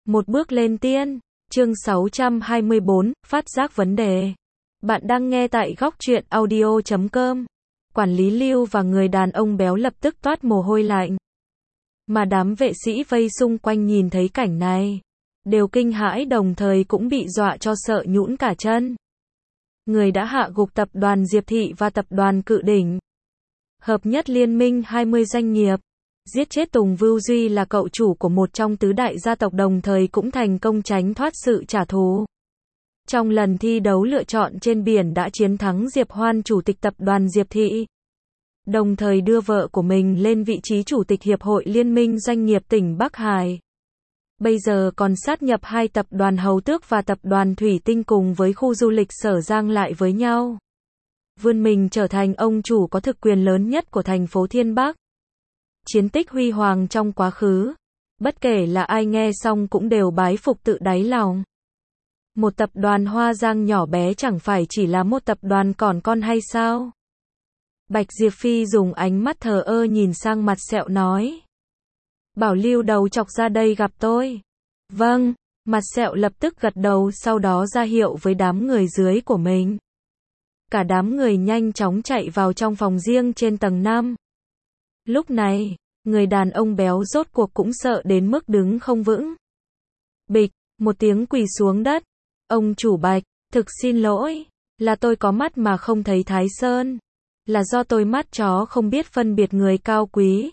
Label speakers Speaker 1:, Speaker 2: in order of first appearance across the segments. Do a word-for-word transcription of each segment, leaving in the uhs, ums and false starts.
Speaker 1: Một bước lên tiên, chương sáu trăm hai mươi bốn, phát giác vấn đề. Bạn đang nghe tại góc truyện audio chấm com. Quản lý Lưu và người đàn ông béo lập tức toát mồ hôi lạnh. Mà đám vệ sĩ vây xung quanh nhìn thấy cảnh này, đều kinh hãi đồng thời cũng bị dọa cho sợ nhũn cả chân. Người đã hạ gục tập đoàn Diệp Thị và tập đoàn Cự Đỉnh. Hợp nhất liên minh hai mươi doanh nghiệp. Giết chết Tùng Vưu Duy là cậu chủ của một trong tứ đại gia tộc đồng thời cũng thành công tránh thoát sự trả thù. Trong lần thi đấu lựa chọn trên biển đã chiến thắng Diệp Hoan chủ tịch tập đoàn Diệp Thị. Đồng thời đưa vợ của mình lên vị trí chủ tịch Hiệp hội Liên minh Doanh nghiệp tỉnh Bắc Hải. Bây giờ còn sát nhập hai tập đoàn Hầu Tước và tập đoàn Thủy Tinh cùng với khu du lịch Sở Giang lại với nhau. Vươn mình trở thành ông chủ có thực quyền lớn nhất của thành phố Thiên Bắc. Chiến tích huy hoàng trong quá khứ, bất kể là ai nghe xong cũng đều bái phục tự đáy lòng. Một tập đoàn Hoa Giang nhỏ bé chẳng phải chỉ là một tập đoàn còn con hay sao? Bạch Diệp Phi dùng ánh mắt thờ ơ nhìn sang Mặt Sẹo nói. Bảo Lưu đầu chọc ra đây gặp tôi. Vâng, Mặt Sẹo lập tức gật đầu sau đó ra hiệu với đám người dưới của mình. Cả đám người nhanh chóng chạy vào trong phòng riêng trên tầng năm. Lúc này, người đàn ông béo rốt cuộc cũng sợ đến mức đứng không vững. Bịch, một tiếng quỳ xuống đất. Ông chủ Bạch, thực xin lỗi, là tôi có mắt mà không thấy Thái Sơn. Là do tôi mắt chó không biết phân biệt người cao quý.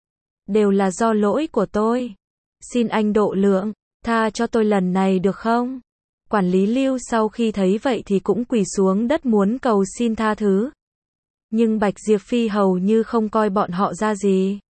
Speaker 1: Đều là do lỗi của tôi. Xin anh độ lượng, tha cho tôi lần này được không? Quản lý Lưu sau khi thấy vậy thì cũng quỳ xuống đất muốn cầu xin tha thứ. Nhưng Bạch Diệp Phi hầu như không coi bọn họ ra gì.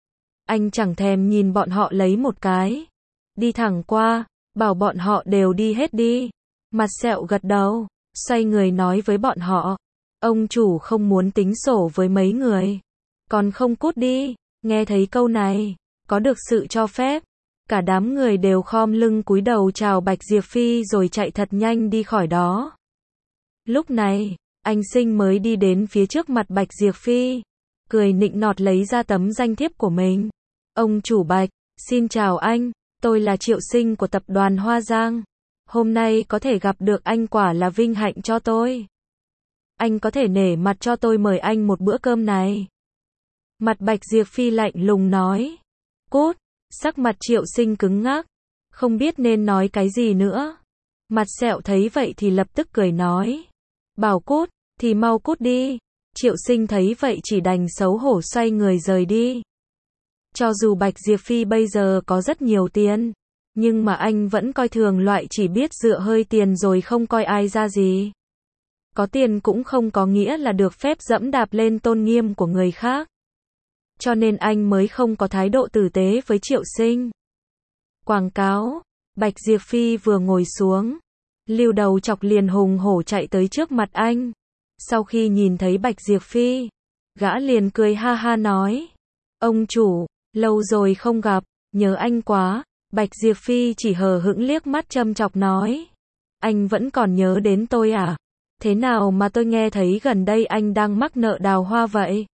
Speaker 1: Anh chẳng thèm nhìn bọn họ lấy một cái. Đi thẳng qua, bảo bọn họ đều đi hết đi. Mặt Sẹo gật đầu, xoay người nói với bọn họ. Ông chủ không muốn tính sổ với mấy người. Còn không cút đi. Nghe thấy câu này, có được sự cho phép. Cả đám người đều khom lưng cúi đầu chào Bạch Diệp Phi rồi chạy thật nhanh đi khỏi đó. Lúc này, anh Sinh mới đi đến phía trước mặt Bạch Diệp Phi, cười nịnh nọt lấy ra tấm danh thiếp của mình. Ông chủ Bạch, xin chào anh, tôi là Triệu Sinh của tập đoàn Hoa Giang. Hôm nay có thể gặp được anh quả là vinh hạnh cho tôi. Anh có thể nể mặt cho tôi mời anh một bữa cơm này. Mặt Bạch Diệp Phi lạnh lùng nói. Cút, sắc mặt Triệu Sinh cứng ngắc, không biết nên nói cái gì nữa. Mặt Sẹo thấy vậy thì lập tức cười nói. Bảo cút, thì mau cút đi. Triệu Sinh thấy vậy chỉ đành xấu hổ xoay người rời đi. Cho dù Bạch Diệp Phi bây giờ có rất nhiều tiền, nhưng mà anh vẫn coi thường loại chỉ biết dựa hơi tiền rồi không coi ai ra gì. Có tiền cũng không có nghĩa là được phép dẫm đạp lên tôn nghiêm của người khác. Cho nên anh mới không có thái độ tử tế với Triệu Sinh. Quảng cáo, Bạch Diệp Phi vừa ngồi xuống, Lưu đầu chọc liền hùng hổ chạy tới trước mặt anh. Sau khi nhìn thấy Bạch Diệp Phi, gã liền cười ha ha nói. Ông chủ, lâu rồi không gặp, nhớ anh quá. Bạch Diệp Phi chỉ hờ hững liếc mắt châm chọc nói. Anh vẫn còn nhớ đến tôi à? Thế nào mà tôi nghe thấy gần đây anh đang mắc nợ Đào Hoa vậy?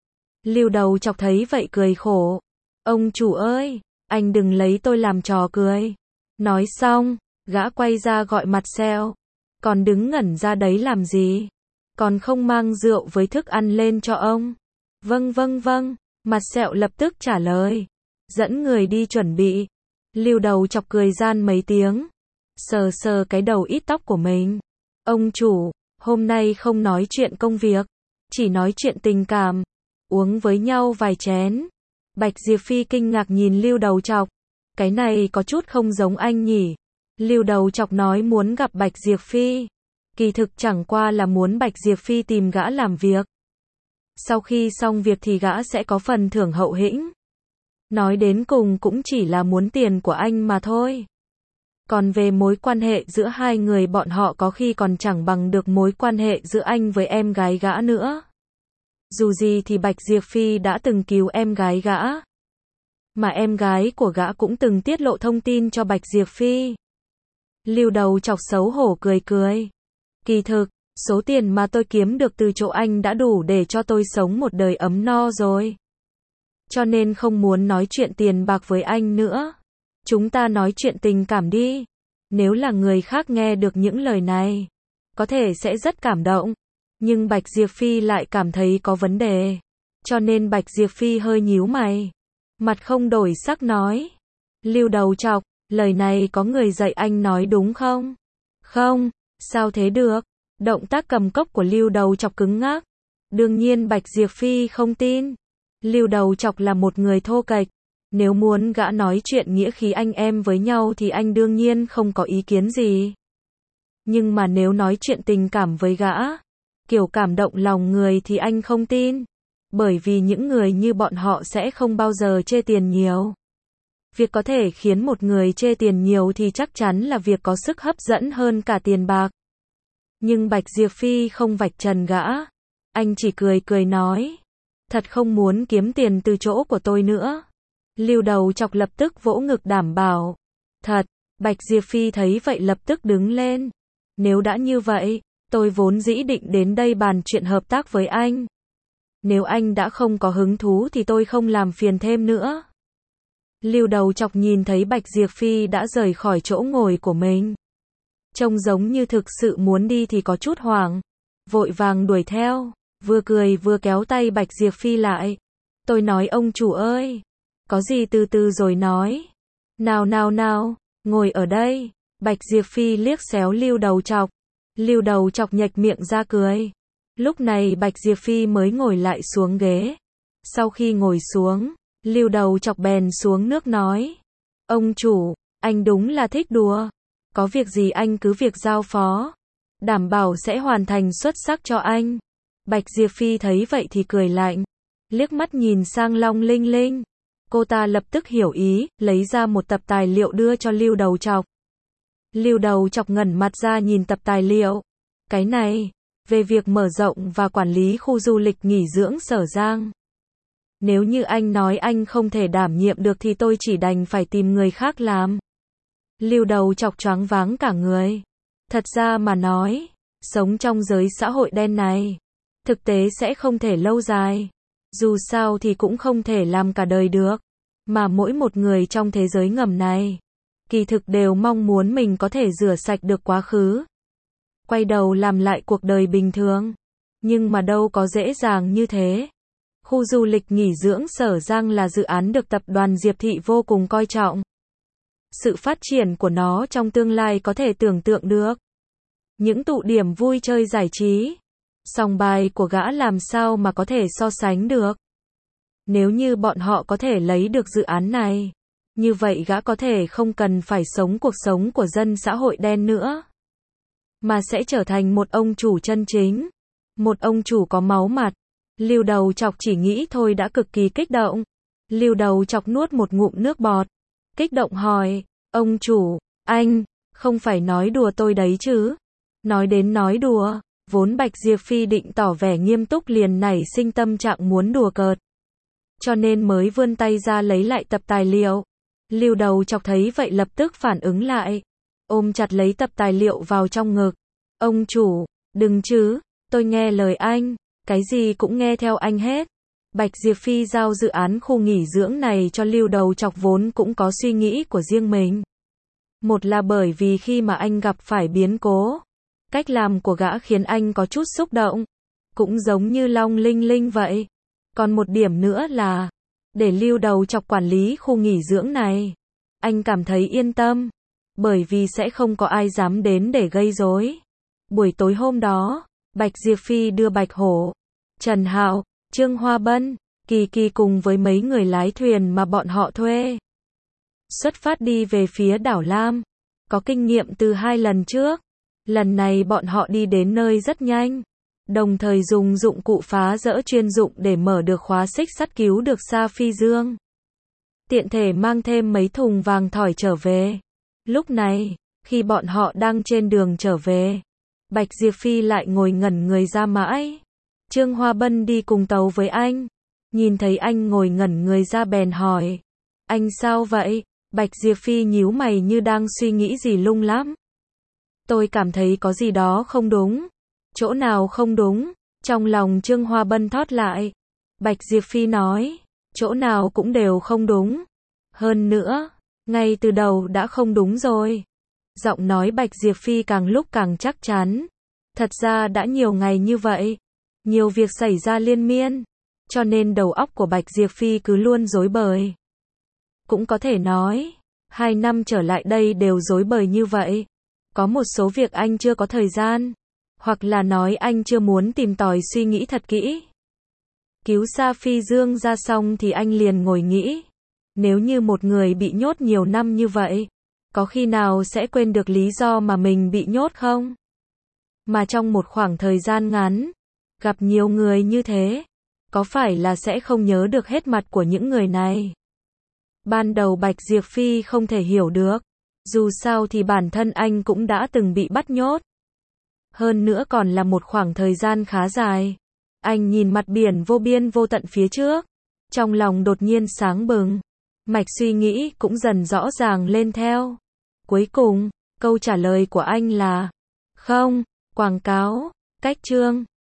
Speaker 1: Lưu đầu chọc thấy vậy cười khổ. Ông chủ ơi, anh đừng lấy tôi làm trò cười. Nói xong, gã quay ra gọi Mặt Sẹo. Còn đứng ngẩn ra đấy làm gì? Còn không mang rượu với thức ăn lên cho ông? Vâng vâng vâng, Mặt Sẹo lập tức trả lời. Dẫn người đi chuẩn bị. Lưu đầu chọc cười gian mấy tiếng. Sờ sờ cái đầu ít tóc của mình. Ông chủ, hôm nay không nói chuyện công việc, chỉ nói chuyện tình cảm. Uống với nhau vài chén. Bạch Diệp Phi kinh ngạc nhìn Lưu đầu chọc. Cái này có chút không giống anh nhỉ. Lưu đầu chọc nói muốn gặp Bạch Diệp Phi. Kỳ thực chẳng qua là muốn Bạch Diệp Phi tìm gã làm việc. Sau khi xong việc thì gã sẽ có phần thưởng hậu hĩnh. Nói đến cùng cũng chỉ là muốn tiền của anh mà thôi. Còn về mối quan hệ giữa hai người bọn họ có khi còn chẳng bằng được mối quan hệ giữa anh với em gái gã nữa. Dù gì thì Bạch Diệp Phi đã từng cứu em gái gã. Mà em gái của gã cũng từng tiết lộ thông tin cho Bạch Diệp Phi. Lưu đầu chọc xấu hổ cười cười. Kỳ thực, số tiền mà tôi kiếm được từ chỗ anh đã đủ để cho tôi sống một đời ấm no rồi. Cho nên không muốn nói chuyện tiền bạc với anh nữa. Chúng ta nói chuyện tình cảm đi. Nếu là người khác nghe được những lời này, có thể sẽ rất cảm động. Nhưng Bạch Diệp Phi lại cảm thấy có vấn đề. Cho nên Bạch Diệp Phi hơi nhíu mày. Mặt không đổi sắc nói. Lưu Đầu Chọc, lời này có người dạy anh nói đúng không? Không, sao thế được? Động tác cầm cốc của Lưu Đầu Chọc cứng ngắc. Đương nhiên Bạch Diệp Phi không tin. Lưu Đầu Chọc là một người thô kệch. Nếu muốn gã nói chuyện nghĩa khí anh em với nhau thì anh đương nhiên không có ý kiến gì. Nhưng mà nếu nói chuyện tình cảm với gã, kiểu cảm động lòng người thì anh không tin. Bởi vì những người như bọn họ sẽ không bao giờ chê tiền nhiều. Việc có thể khiến một người chê tiền nhiều thì chắc chắn là việc có sức hấp dẫn hơn cả tiền bạc. Nhưng Bạch Diệp Phi không vạch trần gã. Anh chỉ cười cười nói. Thật không muốn kiếm tiền từ chỗ của tôi nữa. Lưu Đầu Chọc lập tức vỗ ngực đảm bảo. Thật, Bạch Diệp Phi thấy vậy lập tức đứng lên. Nếu đã như vậy, tôi vốn dĩ định đến đây bàn chuyện hợp tác với anh. Nếu anh đã không có hứng thú thì tôi không làm phiền thêm nữa. Lưu Đầu Chọc nhìn thấy Bạch Diệp Phi đã rời khỏi chỗ ngồi của mình. Trông giống như thực sự muốn đi thì có chút hoảng. Vội vàng đuổi theo, vừa cười vừa kéo tay Bạch Diệp Phi lại. Tôi nói ông chủ ơi, có gì từ từ rồi nói. Nào nào nào, ngồi ở đây. Bạch Diệp Phi liếc xéo Lưu Đầu Chọc. Lưu Đầu Chọc nhếch miệng ra cười. Lúc này Bạch Diệp Phi mới ngồi lại xuống ghế. Sau khi ngồi xuống, Lưu Đầu Chọc bèn xuống nước nói. Ông chủ, anh đúng là thích đùa. Có việc gì anh cứ việc giao phó. Đảm bảo sẽ hoàn thành xuất sắc cho anh. Bạch Diệp Phi thấy vậy thì cười lạnh. Liếc mắt nhìn sang Long Linh Linh. Cô ta lập tức hiểu ý, lấy ra một tập tài liệu đưa cho Lưu Đầu Chọc. Lưu Đầu Chọc ngẩn mặt ra nhìn tập tài liệu. Cái này, về việc mở rộng và quản lý khu du lịch nghỉ dưỡng Sở Giang. Nếu như anh nói anh không thể đảm nhiệm được thì tôi chỉ đành phải tìm người khác làm. Lưu Đầu Chọc choáng váng cả người. Thật ra mà nói, sống trong giới xã hội đen này, thực tế sẽ không thể lâu dài. Dù sao thì cũng không thể làm cả đời được. Mà mỗi một người trong thế giới ngầm này, kỳ thực đều mong muốn mình có thể rửa sạch được quá khứ. Quay đầu làm lại cuộc đời bình thường. Nhưng mà đâu có dễ dàng như thế. Khu du lịch nghỉ dưỡng Sở Giang là dự án được tập đoàn Diệp Thị vô cùng coi trọng. Sự phát triển của nó trong tương lai có thể tưởng tượng được. Những tụ điểm vui chơi giải trí, sòng bài của gã làm sao mà có thể so sánh được. Nếu như bọn họ có thể lấy được dự án này, như vậy gã có thể không cần phải sống cuộc sống của dân xã hội đen nữa, mà sẽ trở thành một ông chủ chân chính, một ông chủ có máu mặt. Lưu Đầu Chọc chỉ nghĩ thôi đã cực kỳ kích động. Lưu Đầu Chọc nuốt một ngụm nước bọt, kích động hỏi, ông chủ, anh, không phải nói đùa tôi đấy chứ? Nói đến nói đùa, vốn Bạch Diệp Phi định tỏ vẻ nghiêm túc liền nảy sinh tâm trạng muốn đùa cợt. Cho nên mới vươn tay ra lấy lại tập tài liệu. Lưu Đầu Chọc thấy vậy lập tức phản ứng lại. Ôm chặt lấy tập tài liệu vào trong ngực. Ông chủ, đừng chứ, tôi nghe lời anh, cái gì cũng nghe theo anh hết. Bạch Diệp Phi giao dự án khu nghỉ dưỡng này cho Lưu Đầu Chọc vốn cũng có suy nghĩ của riêng mình. Một là bởi vì khi mà anh gặp phải biến cố, cách làm của gã khiến anh có chút xúc động. Cũng giống như Long Linh Linh vậy. Còn một điểm nữa là, để Lưu Đầu Chọc quản lý khu nghỉ dưỡng này, anh cảm thấy yên tâm. Bởi vì sẽ không có ai dám đến để gây rối. Buổi tối hôm đó, Bạch Diệp Phi đưa Bạch Hổ, Trần Hạo, Trương Hoa Bân, Kỳ Kỳ cùng với mấy người lái thuyền mà bọn họ thuê. Xuất phát đi về phía đảo Lam. Có kinh nghiệm từ hai lần trước. Lần này bọn họ đi đến nơi rất nhanh. Đồng thời dùng dụng cụ phá rỡ chuyên dụng để mở được khóa xích sắt cứu được Sa Phi Dương. Tiện thể mang thêm mấy thùng vàng thỏi trở về. Lúc này, khi bọn họ đang trên đường trở về, Bạch Diệp Phi lại ngồi ngẩn người ra mãi. Trương Hoa Bân đi cùng tàu với anh. Nhìn thấy anh ngồi ngẩn người ra bèn hỏi. Anh sao vậy? Bạch Diệp Phi nhíu mày như đang suy nghĩ gì lung lắm. Tôi cảm thấy có gì đó không đúng. Chỗ nào không đúng? Trong lòng Trương Hoa Bân thót lại. Bạch Diệp Phi nói. Chỗ nào cũng đều không đúng. Hơn nữa, Ngay từ đầu đã không đúng rồi. Giọng nói Bạch Diệp Phi càng lúc càng chắc chắn. Thật ra đã nhiều ngày như vậy. Nhiều việc xảy ra liên miên. Cho nên đầu óc của Bạch Diệp Phi cứ luôn rối bời. Cũng có thể nói, hai năm trở lại đây đều rối bời như vậy. Có một số việc anh chưa có thời gian. Hoặc là nói anh chưa muốn tìm tòi suy nghĩ thật kỹ. Cứu Sa Phi Dương ra xong thì anh liền ngồi nghĩ. Nếu như một người bị nhốt nhiều năm như vậy, có khi nào sẽ quên được lý do mà mình bị nhốt không? Mà trong một khoảng thời gian ngắn, gặp nhiều người như thế, có phải là sẽ không nhớ được hết mặt của những người này? Ban đầu Bạch Diệp Phi không thể hiểu được. Dù sao thì bản thân anh cũng đã từng bị bắt nhốt. Hơn nữa còn là một khoảng thời gian khá dài. Anh nhìn mặt biển vô biên vô tận phía trước. Trong lòng đột nhiên sáng bừng. Mạch suy nghĩ cũng dần rõ ràng lên theo. Cuối cùng, câu trả lời của anh là không, quảng cáo, cách chương.